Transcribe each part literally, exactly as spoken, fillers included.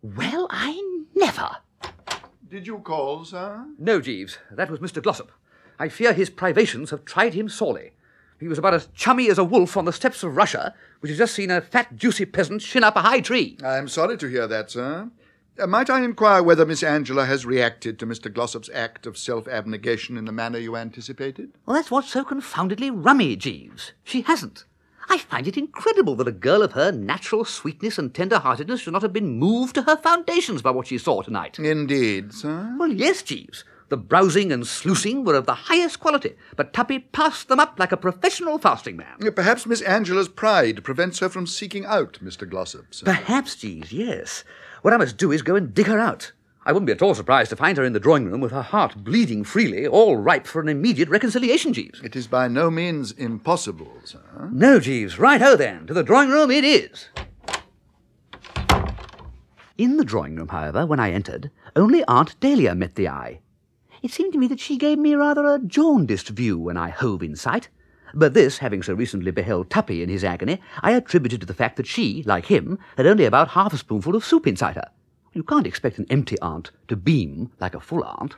Well, I never. Did you call, sir? No, Jeeves. That was Mister Glossop. I fear his privations have tried him sorely. He was about as chummy as a wolf on the steppes of Russia, which has just seen a fat, juicy peasant shin up a high tree. I'm sorry to hear that, sir. Uh, might I inquire whether Miss Angela has reacted to Mister Glossop's act of self-abnegation in the manner you anticipated? Well, that's what's so confoundedly rummy, Jeeves. She hasn't. I find it incredible that a girl of her natural sweetness and tender-heartedness should not have been moved to her foundations by what she saw tonight. Indeed, sir. Well, yes, Jeeves. The browsing and sluicing were of the highest quality, but Tuppy passed them up like a professional fasting man. Uh, Perhaps Miss Angela's pride prevents her from seeking out Mister Glossop, sir. Perhaps, Jeeves, yes. What I must do is go and dig her out. I wouldn't be at all surprised to find her in the drawing-room with her heart bleeding freely, all ripe for an immediate reconciliation, Jeeves. It is by no means impossible, sir. No, Jeeves. Right-ho, then. To the drawing-room it is. In the drawing-room, however, when I entered, only Aunt Dahlia met the eye. It seemed to me that she gave me rather a jaundiced view when I hove in sight. But this, having so recently beheld Tuppy in his agony, I attributed to the fact that she, like him, had only about half a spoonful of soup inside her. You can't expect an empty aunt to beam like a full aunt.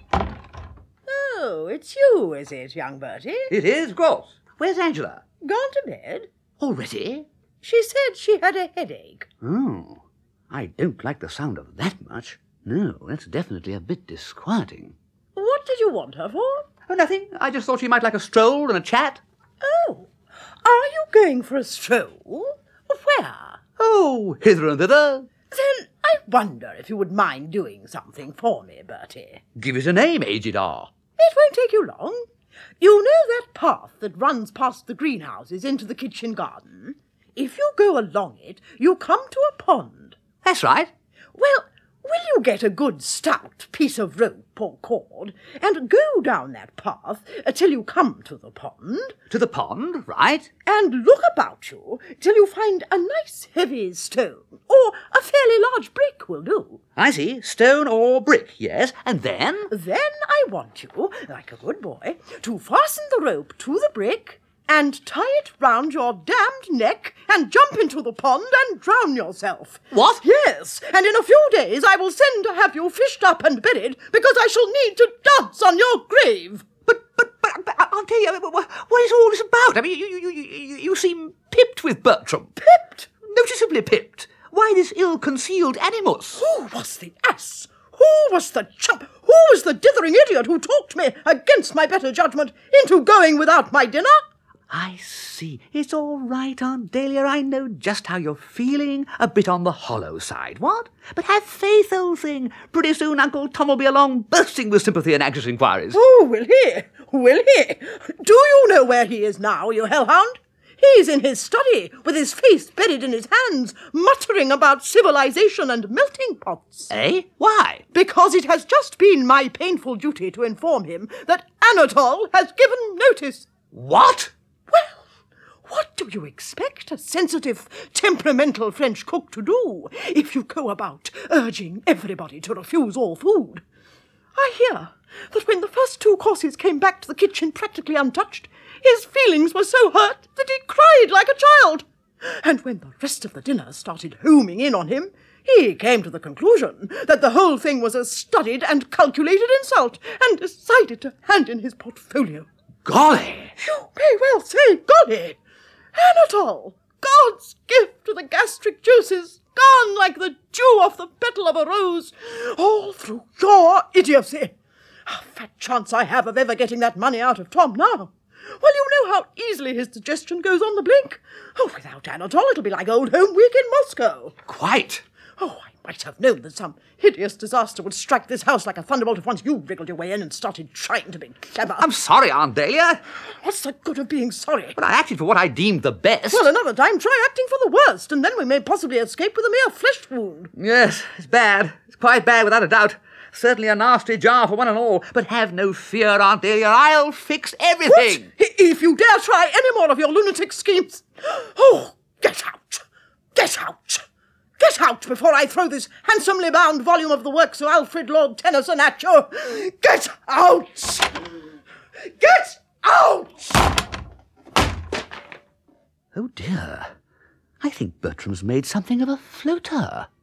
Oh, it's you, is it, young Bertie? It is, of course. Where's Angela? Gone to bed? Already? She said she had a headache. Oh, I don't like the sound of that much. No, that's definitely a bit disquieting. What did you want her for? Oh, nothing. I just thought she might like a stroll and a chat. Oh, are you going for a stroll? Where? Oh, hither and thither. Then I wonder if you would mind doing something for me, Bertie. Give it a name, Aged R. It won't take you long. You know that path that runs past the greenhouses into the kitchen garden? If you go along it, you come to a pond. That's right. Well, will you get a good stout piece of rope or cord and go down that path till you come to the pond? To the pond, right? And look about you till you find a nice heavy stone, or a fairly large brick will do. I see. Stone or brick, yes. And then? Then I want you, like a good boy, to fasten the rope to the brick and tie it round your damned neck and jump into the pond and drown yourself. What? Yes, and in a few days I will send to have you fished up and buried, because I shall need to dance on your grave. But, but, but, but I'll tell you, what, what is all this about? I mean, you, you, you, you, you seem pipped with Bertram. Pipped? Noticeably pipped. Why this ill-concealed animus? Who was the ass? Who was the chump? Who was the dithering idiot who talked me, against my better judgment, into going without my dinner? I see. It's all right, Aunt Dahlia. I know just how you're feeling. A bit on the hollow side, what? But have faith, old thing. Pretty soon Uncle Tom will be along bursting with sympathy and anxious inquiries. Oh, will he? Will he? Do you know where he is now, you hellhound? He's in his study, with his face buried in his hands, muttering about civilization and melting pots. Eh? Why? Because it has just been my painful duty to inform him that Anatole has given notice. What? Well, what do you expect a sensitive, temperamental French cook to do if you go about urging everybody to refuse all food? I hear that when the first two courses came back to the kitchen practically untouched, his feelings were so hurt that he cried like a child. And when the rest of the dinner started homing in on him, he came to the conclusion that the whole thing was a studied and calculated insult, and decided to hand in his portfolio. Golly! You may well say golly! Anatole, God's gift to the gastric juices, gone like the dew off the petal of a rose, all through your idiocy. A fat chance I have of ever getting that money out of Tom now. Well, you know how easily his digestion goes on the blink. Oh, without Anatole, it'll be like old home week in Moscow. Quite. Oh, I might have known that some hideous disaster would strike this house like a thunderbolt if once you wriggled your way in and started trying to be clever. I'm sorry, Aunt Dahlia. What's the good of being sorry? But I acted for what I deemed the best. Well, another time try acting for the worst, and then we may possibly escape with a mere flesh wound. Yes, it's bad. It's quite bad, without a doubt. Certainly a nasty jar for one and all. But have no fear, Aunt Dahlia. I'll fix everything. What? If you dare try any more of your lunatic schemes. Oh, get out. Get out. Get out before I throw this handsomely bound volume of the works of Alfred Lord Tennyson at you. Get out. Get out. Oh, dear. I think Bertram's made something of a floater.